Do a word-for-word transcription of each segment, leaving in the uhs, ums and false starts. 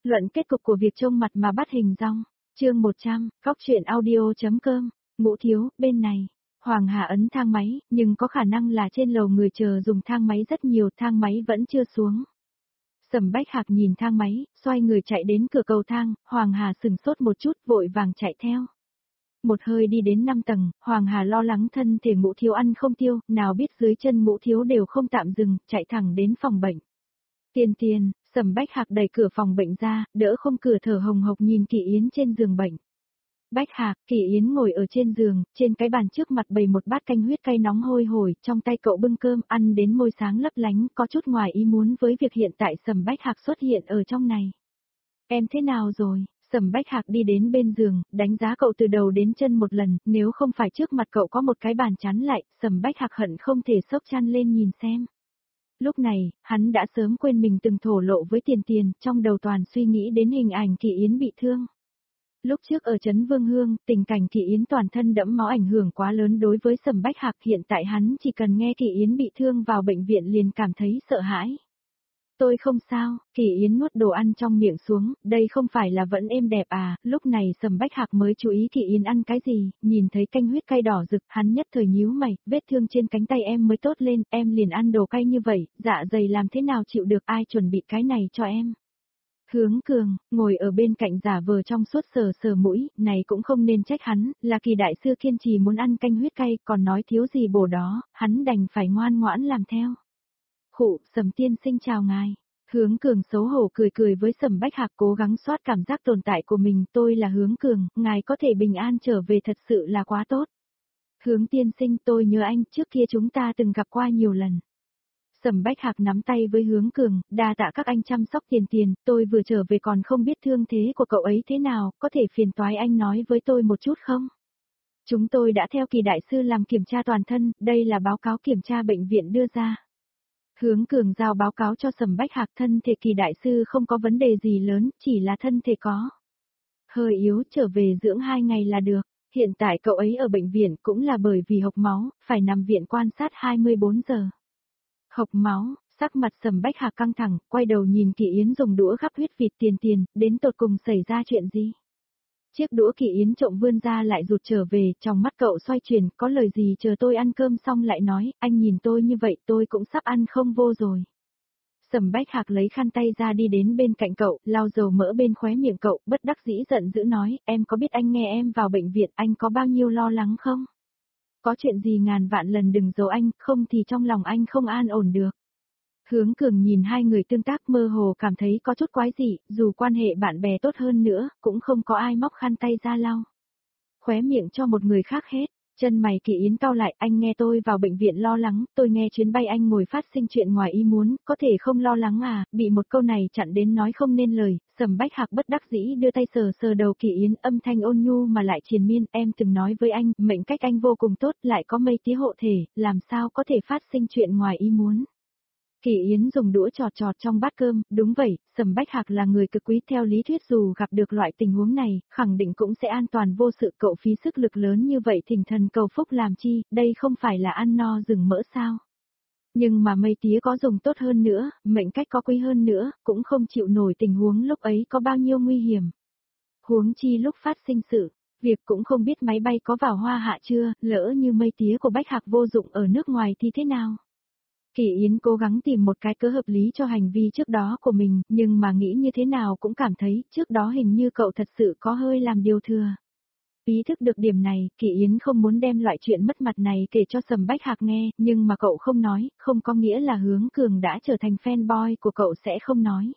Luận kết cục của việc trông mặt mà bắt hình dong. Chương một trăm, góc truyện audio.com. Ngũ thiếu, bên này. Hoàng Hà ấn thang máy, nhưng có khả năng là trên lầu người chờ dùng thang máy rất nhiều, thang máy vẫn chưa xuống. Sầm Bách Hạc nhìn thang máy, xoay người chạy đến cửa cầu thang, Hoàng Hà sừng sốt một chút, vội vàng chạy theo. Một hơi đi đến năm tầng, Hoàng Hà lo lắng thân thể Ngũ thiếu ăn không tiêu, nào biết dưới chân Ngũ thiếu đều không tạm dừng, chạy thẳng đến phòng bệnh. Tiền tiền, Sầm Bách Hạc đẩy cửa phòng bệnh ra, đỡ không cửa thở hồng hộc nhìn Kỳ Yến trên giường bệnh. Bách Hạc, Kỳ Yến ngồi ở trên giường, trên cái bàn trước mặt bày một bát canh huyết cay nóng hôi hổi, trong tay cậu bưng cơm ăn đến môi sáng lấp lánh, có chút ngoài ý muốn với việc hiện tại Sầm Bách Hạc xuất hiện ở trong này. Em thế nào rồi? Sầm Bách Hạc đi đến bên giường, đánh giá cậu từ đầu đến chân một lần, nếu không phải trước mặt cậu có một cái bàn chắn lại, Sầm Bách Hạc hận không thể xốc chăn lên nhìn xem. Lúc này, hắn đã sớm quên mình từng thổ lộ với Tiền Tiền, trong đầu toàn suy nghĩ đến hình ảnh Kỳ Yến bị thương. Lúc trước ở Trấn Vương Hương, tình cảnh Kỳ Yến toàn thân đẫm máu ảnh hưởng quá lớn đối với Sầm Bách Hạc, hiện tại hắn chỉ cần nghe Kỳ Yến bị thương vào bệnh viện liền cảm thấy sợ hãi. Tôi không sao, Kỳ Yến nuốt đồ ăn trong miệng xuống, đây không phải là vẫn êm đẹp à, lúc này Sầm Bách Hạc mới chú ý Kỳ Yến ăn cái gì, nhìn thấy canh huyết cay đỏ rực, hắn nhất thời nhíu mày, vết thương trên cánh tay em mới tốt lên, em liền ăn đồ cay như vậy, dạ dày làm thế nào chịu được, ai chuẩn bị cái này cho em. Hướng Cường, ngồi ở bên cạnh giả vờ trong suốt sờ sờ mũi, này cũng không nên trách hắn, là Kỳ đại sư kiên trì muốn ăn canh huyết cay, còn nói thiếu gì bổ đó, hắn đành phải ngoan ngoãn làm theo. Khụ, Sầm tiên sinh chào ngài. Hướng Cường xấu hổ cười cười với Sầm Bách Hạc, cố gắng soát cảm giác tồn tại của mình, tôi là Hướng Cường, ngài có thể bình an trở về thật sự là quá tốt. Hướng tiên sinh, tôi nhớ anh, trước kia chúng ta từng gặp qua nhiều lần. Sầm Bách Hạc nắm tay với Hướng Cường, đa tạ các anh chăm sóc Tiền Tiền, tôi vừa trở về còn không biết thương thế của cậu ấy thế nào, có thể phiền toái anh nói với tôi một chút không? Chúng tôi đã theo Kỳ đại sư làm kiểm tra toàn thân, đây là báo cáo kiểm tra bệnh viện đưa ra. Hướng Cường giao báo cáo cho Sầm Bách Hạc, thân thể Kỳ đại sư không có vấn đề gì lớn, chỉ là thân thể có hơi yếu, trở về dưỡng hai ngày là được. Hiện tại cậu ấy ở bệnh viện cũng là bởi vì hộc máu, phải nằm viện quan sát hai mươi bốn giờ. Hộc máu, sắc mặt Sầm Bách Hạc căng thẳng, quay đầu nhìn Kỳ Yến dùng đũa gắp huyết vịt Tiền Tiền, đến tột cùng xảy ra chuyện gì? Chiếc đũa Kỳ Yến trộm vươn ra lại rụt trở về, trong mắt cậu xoay chuyển, có lời gì chờ tôi ăn cơm xong lại nói, anh nhìn tôi như vậy tôi cũng sắp ăn không vô rồi. Sầm Bách Hạc lấy khăn tay ra đi đến bên cạnh cậu, lau dầu mỡ bên khóe miệng cậu, bất đắc dĩ giận dữ nói, em có biết anh nghe em vào bệnh viện anh có bao nhiêu lo lắng không? Có chuyện gì ngàn vạn lần đừng giấu anh, không thì trong lòng anh không an ổn được. Hướng Cường nhìn hai người tương tác mơ hồ cảm thấy có chút quái dị, dù quan hệ bạn bè tốt hơn nữa, cũng không có ai móc khăn tay ra lau. Khóe miệng cho một người khác hết, chân mày Kỳ Yến cau lại, anh nghe tôi vào bệnh viện lo lắng, tôi nghe chuyến bay anh ngồi phát sinh chuyện ngoài ý muốn, có thể không lo lắng à, bị một câu này chặn đến nói không nên lời, Sầm Bách Hạc bất đắc dĩ đưa tay sờ sờ đầu Kỳ Yến, âm thanh ôn nhu mà lại triền miên, em từng nói với anh, mệnh cách anh vô cùng tốt, lại có mây tía hộ thể, làm sao có thể phát sinh chuyện ngoài ý muốn. Kỳ Yến dùng đũa chọt chọt trong bát cơm, đúng vậy, Sầm Bách Hạc là người cực quý, theo lý thuyết dù gặp được loại tình huống này, khẳng định cũng sẽ an toàn vô sự, cậu phí sức lực lớn như vậy thỉnh thần cầu phúc làm chi, đây không phải là ăn no rừng mỡ sao. Nhưng mà mây tía có dùng tốt hơn nữa, mệnh cách có quý hơn nữa, cũng không chịu nổi tình huống lúc ấy có bao nhiêu nguy hiểm. Huống chi lúc phát sinh sự, việc cũng không biết máy bay có vào Hoa Hạ chưa, lỡ như mây tía của Bách Hạc vô dụng ở nước ngoài thì thế nào? Kỳ Yến cố gắng tìm một cái cớ hợp lý cho hành vi trước đó của mình, nhưng mà nghĩ như thế nào cũng cảm thấy trước đó hình như cậu thật sự có hơi làm điều thừa. Ý thức được điểm này, Kỳ Yến không muốn đem loại chuyện mất mặt này kể cho Sầm Bách Hạc nghe, nhưng mà cậu không nói, không có nghĩa là Hướng Cường đã trở thành fanboy của cậu sẽ không nói.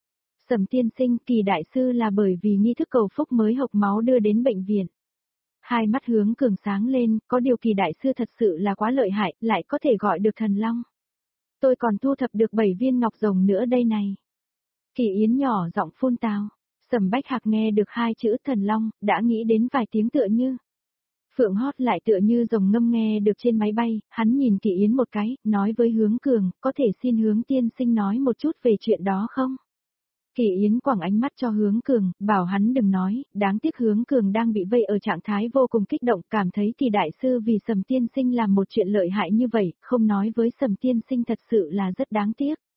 Sầm tiên sinh, Kỳ đại sư là bởi vì nghi thức cầu phúc mới hộc máu đưa đến bệnh viện. Hai mắt Hướng Cường sáng lên, có điều Kỳ đại sư thật sự là quá lợi hại, lại có thể gọi được thần long. Tôi còn thu thập được bảy viên ngọc rồng nữa đây này. Kỳ Yến nhỏ giọng phun tào. Sầm Bách Hạc nghe được hai chữ thần long, đã nghĩ đến vài tiếng tựa như. Phượng hót lại tựa như rồng ngâm nghe được trên máy bay, hắn nhìn Kỳ Yến một cái, nói với Hướng Cường, có thể xin Hướng tiên sinh nói một chút về chuyện đó không? Kỳ Yến quẳng ánh mắt cho Hướng Cường, bảo hắn đừng nói, đáng tiếc Hướng Cường đang bị vây ở trạng thái vô cùng kích động, cảm thấy Kỳ đại sư vì Sầm tiên sinh làm một chuyện lợi hại như vậy, không nói với Sầm tiên sinh thật sự là rất đáng tiếc.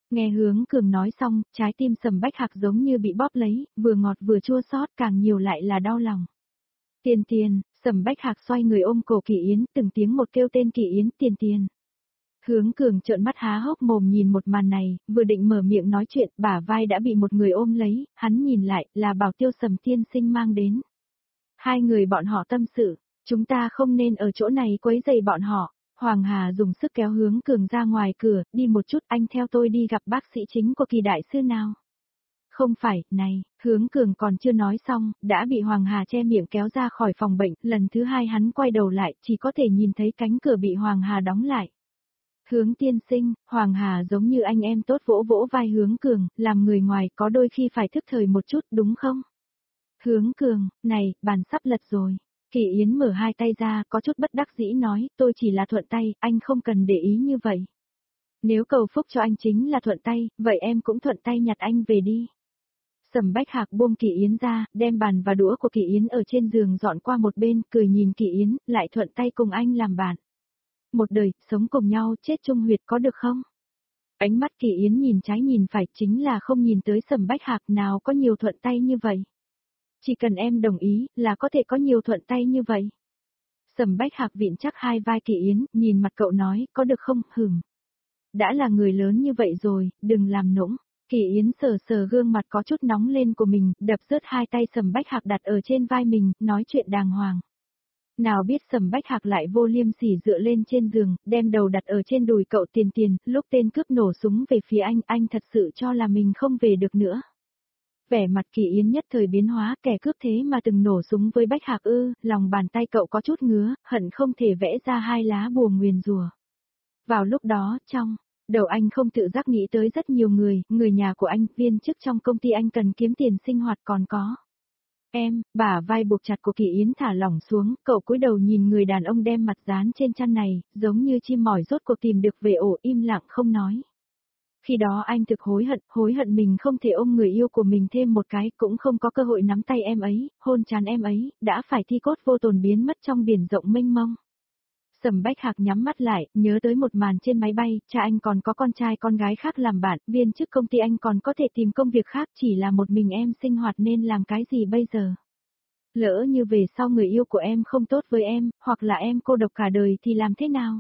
Nghe Hướng Cường nói xong, trái tim Sầm Bách Hạc giống như bị bóp lấy, vừa ngọt vừa chua xót, càng nhiều lại là đau lòng. Tiền Tiền, Sầm Bách Hạc xoay người ôm cổ Kỳ Yến, từng tiếng một kêu tên Kỳ Yến, Tiền Tiền. Hướng Cường trợn mắt há hốc mồm nhìn một màn này, vừa định mở miệng nói chuyện, bả vai đã bị một người ôm lấy, hắn nhìn lại, là Bảo Tiêu Sầm tiên sinh mang đến. Hai người bọn họ tâm sự, chúng ta không nên ở chỗ này quấy rầy bọn họ. Hoàng Hà dùng sức kéo Hướng Cường ra ngoài cửa, đi một chút, anh theo tôi đi gặp bác sĩ chính của Kỳ đại sư nào. Không phải, này, Hướng Cường còn chưa nói xong, đã bị Hoàng Hà che miệng kéo ra khỏi phòng bệnh, lần thứ hai hắn quay đầu lại, chỉ có thể nhìn thấy cánh cửa bị Hoàng Hà đóng lại. Hướng tiên sinh, Hoàng Hà giống như anh em tốt vỗ vỗ vai Hướng Cường, làm người ngoài có đôi khi phải thức thời một chút đúng không? Hướng Cường, này, bàn sắp lật rồi. Kỳ Yến mở hai tay ra, có chút bất đắc dĩ nói, tôi chỉ là thuận tay, anh không cần để ý như vậy. Nếu cầu phúc cho anh chính là thuận tay, vậy em cũng thuận tay nhặt anh về đi. Sầm Bách Hạc buông Kỳ Yến ra, đem bàn và đũa của Kỳ Yến ở trên giường dọn qua một bên, cười nhìn Kỳ Yến, lại thuận tay cùng anh làm bạn. Một đời, sống cùng nhau, chết chung huyệt có được không? Ánh mắt Kỳ Yến nhìn trái nhìn phải, chính là không nhìn tới Sầm Bách Hạc, nào có nhiều thuận tay như vậy. Chỉ cần em đồng ý, là có thể có nhiều thuận tay như vậy. Sầm Bách Hạc vịn chắc hai vai Kỳ Yến, nhìn mặt cậu nói, có được không, hửm. Đã là người lớn như vậy rồi, đừng làm nũng. Kỳ Yến sờ sờ gương mặt có chút nóng lên của mình, đập rớt hai tay Sầm Bách Hạc đặt ở trên vai mình, nói chuyện đàng hoàng. Nào biết Sầm Bách Hạc lại vô liêm sỉ dựa lên trên giường, đem đầu đặt ở trên đùi cậu Tiền Tiền, lúc tên cướp nổ súng về phía anh, anh thật sự cho là mình không về được nữa. Vẻ mặt Kỳ Yến nhất thời biến hóa, kẻ cướp thế mà từng nổ súng với Bách Hạc ư, lòng bàn tay cậu có chút ngứa, hận không thể vẽ ra hai lá bùa nguyền rủa. Vào lúc đó, trong đầu anh không tự giác nghĩ tới rất nhiều người, người nhà của anh, viên chức trong công ty anh cần kiếm tiền sinh hoạt còn có. Em, bả vai buộc chặt của Kỳ Yến thả lỏng xuống, cậu cúi đầu nhìn người đàn ông đem mặt dán trên chăn này, giống như chim mỏi rốt cuộc tìm được về ổ, im lặng không nói. Khi đó anh thực hối hận, hối hận mình không thể ôm người yêu của mình thêm một cái, cũng không có cơ hội nắm tay em ấy, hôn trán em ấy, đã phải thi cốt vô tồn biến mất trong biển rộng mênh mông. Sầm Bách Hạc nhắm mắt lại, nhớ tới một màn trên máy bay, cha anh còn có con trai con gái khác làm bạn, viên chức công ty anh còn có thể tìm công việc khác, chỉ là một mình em sinh hoạt nên làm cái gì bây giờ? Lỡ như về sau người yêu của em không tốt với em, hoặc là em cô độc cả đời thì làm thế nào?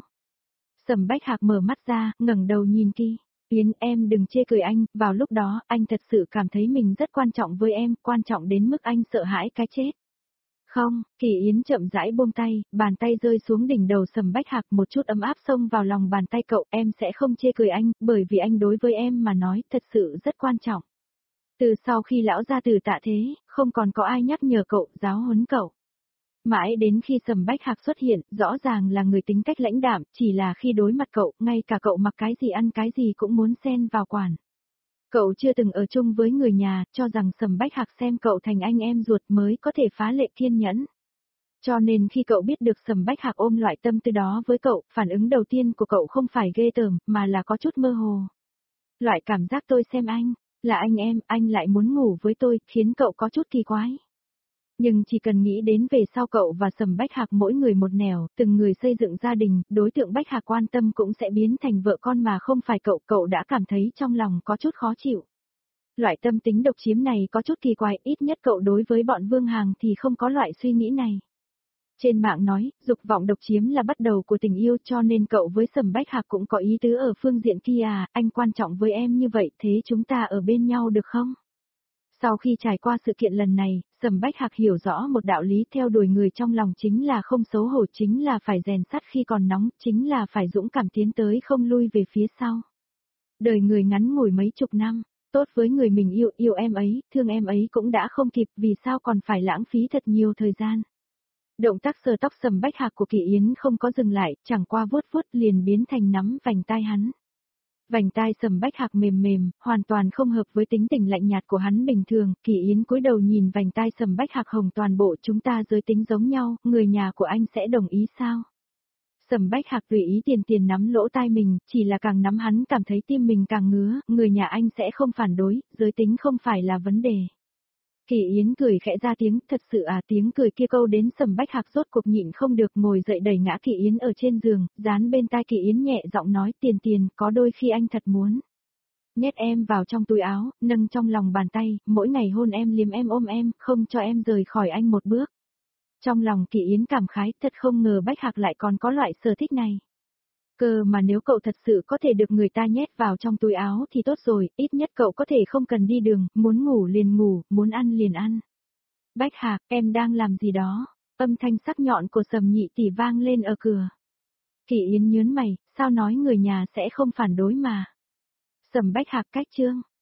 Sầm Bách Hạc mở mắt ra, ngẩng đầu nhìn Kỳ Yến, em đừng chê cười anh, vào lúc đó, anh thật sự cảm thấy mình rất quan trọng với em, quan trọng đến mức anh sợ hãi cái chết. Không, Kỳ Yến chậm rãi buông tay, bàn tay rơi xuống đỉnh đầu Sầm Bách Hạc, một chút ấm áp xông vào lòng bàn tay cậu, em sẽ không chê cười anh, bởi vì anh đối với em mà nói, thật sự rất quan trọng. Từ sau khi lão gia tử tạ thế, không còn có ai nhắc nhở cậu, giáo huấn cậu. Mãi đến khi Sầm Bách Hạc xuất hiện, rõ ràng là người tính cách lãnh đạm, chỉ là khi đối mặt cậu, ngay cả cậu mặc cái gì ăn cái gì cũng muốn xen vào quản. Cậu chưa từng ở chung với người nhà, cho rằng Sầm Bách Hạc xem cậu thành anh em ruột mới có thể phá lệ kiên nhẫn. Cho nên khi cậu biết được Sầm Bách Hạc ôm loại tâm tư đó với cậu, phản ứng đầu tiên của cậu không phải ghê tởm, mà là có chút mơ hồ. Loại cảm giác tôi xem anh, là anh em, anh lại muốn ngủ với tôi, khiến cậu có chút kỳ quái. Nhưng chỉ cần nghĩ đến về sau cậu và Sầm Bách Hạc mỗi người một nẻo, từng người xây dựng gia đình, đối tượng Bách Hạc quan tâm cũng sẽ biến thành vợ con mà không phải cậu, cậu đã cảm thấy trong lòng có chút khó chịu. Loại tâm tính độc chiếm này có chút kỳ quái, ít nhất cậu đối với bọn Vương Hàng thì không có loại suy nghĩ này. Trên mạng nói, dục vọng độc chiếm là bắt đầu của tình yêu, cho nên cậu với Sầm Bách Hạc cũng có ý tứ ở phương diện kia à, anh quan trọng với em như vậy, thế chúng ta ở bên nhau được không? Sau khi trải qua sự kiện lần này, Sầm Bách Hạc hiểu rõ một đạo lý, theo đuổi người trong lòng chính là không xấu hổ, chính là phải rèn sắt khi còn nóng, chính là phải dũng cảm tiến tới không lui về phía sau. Đời người ngắn ngủi mấy chục năm, tốt với người mình yêu, yêu em ấy, thương em ấy cũng đã không kịp, vì sao còn phải lãng phí thật nhiều thời gian. Động tác sờ tóc Sầm Bách Hạc của Kỳ Yến không có dừng lại, chẳng qua vuốt vuốt liền biến thành nắm vành tai hắn. Vành tai Sầm Bách Hạc mềm mềm, hoàn toàn không hợp với tính tình lạnh nhạt của hắn bình thường, Kỳ Yến cúi đầu nhìn vành tai Sầm Bách Hạc hồng, toàn bộ chúng ta giới tính giống nhau, người nhà của anh sẽ đồng ý sao? Sầm Bách Hạc tùy ý Tiền Tiền nắm lỗ tai mình, chỉ là càng nắm hắn cảm thấy tim mình càng ngứa, người nhà anh sẽ không phản đối, giới tính không phải là vấn đề. Kỳ Yến cười khẽ ra tiếng, thật sự à, tiếng cười kia câu đến Sầm Bách Hạc rốt cuộc nhịn không được, ngồi dậy đẩy ngã Kỳ Yến ở trên giường, dán bên tai Kỳ Yến nhẹ giọng nói, Tiền Tiền, có đôi khi anh thật muốn. nhét em vào trong túi áo, nâng trong lòng bàn tay, mỗi ngày hôn em liếm em ôm em, không cho em rời khỏi anh một bước. Trong lòng Kỳ Yến cảm khái, thật không ngờ Bách Hạc lại còn có loại sở thích này. Cơ mà nếu cậu thật sự có thể được người ta nhét vào trong túi áo thì tốt rồi, ít nhất cậu có thể không cần đi đường, muốn ngủ liền ngủ, muốn ăn liền ăn. Bách Hạc, em đang làm gì đó? Âm thanh sắc nhọn của Sầm Nhị Tỷ vang lên ở cửa. Kỳ Yến nhớn mày, sao nói người nhà sẽ không phản đối mà. Sầm Bách Hạc cách chương.